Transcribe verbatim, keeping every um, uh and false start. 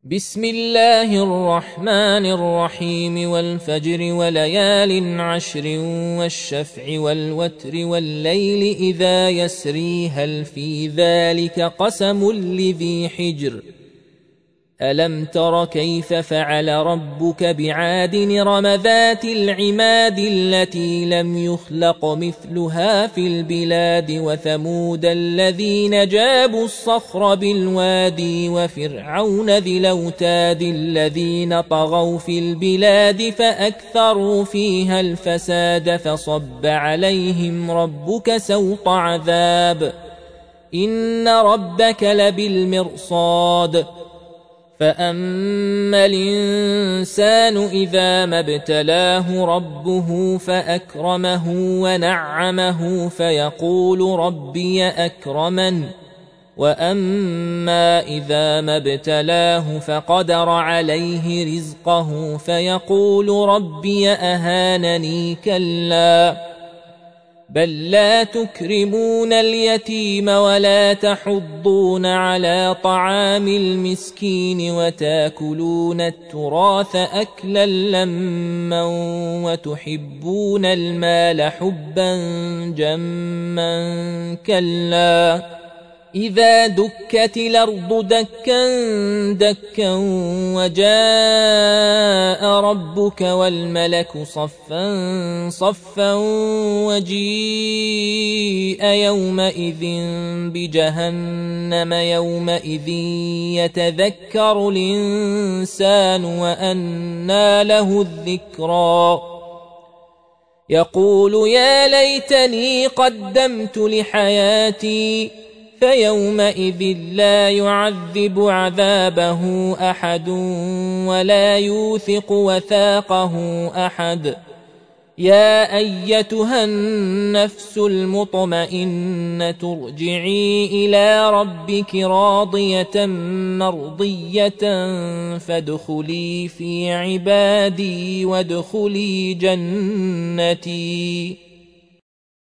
بسم الله الرحمن الرحيم والفجر وليال عشر والشفع والوتر والليل إذا يسري هل في ذلك قسم لذي حجر ألم تر كيف فعل ربك بعاد إرم ذات العماد التي لم يخلق مثلها في البلاد وثمود الذين جابوا الصخر بالوادي وفرعون ذي الأوتاد الذين طغوا في البلاد فأكثروا فيها الفساد فصب عليهم ربك سوط عذاب إن ربك لبالمرصاد فأما الإنسان إذا ما ابتلاه ربه فأكرمه ونعمه فيقول ربي أكرمن وأما إذا ما ابتلاه فقدر عليه رزقه فيقول ربي أهانني كلا بل لا تكرمون اليتيم ولا تحضون على طعام المسكين وتاكلون التراث أكلا لما وتحبون المال حبا جما كلا إذا دكت الأرض دكا دكا وجاء ربك والملك صفا صفا وجيء يومئذ بجهنم يومئذ يتذكر الإنسان وأنى له الذكرى يقول يا ليتني قدمت لحياتي فيومئذ لا يعذب عذابه أحد ولا يوثق وثاقه أحد يا أيتها النفس المطمئنة ارجعي إلى ربك راضية مرضية فادخلي في عبادي وادخلي جنتي.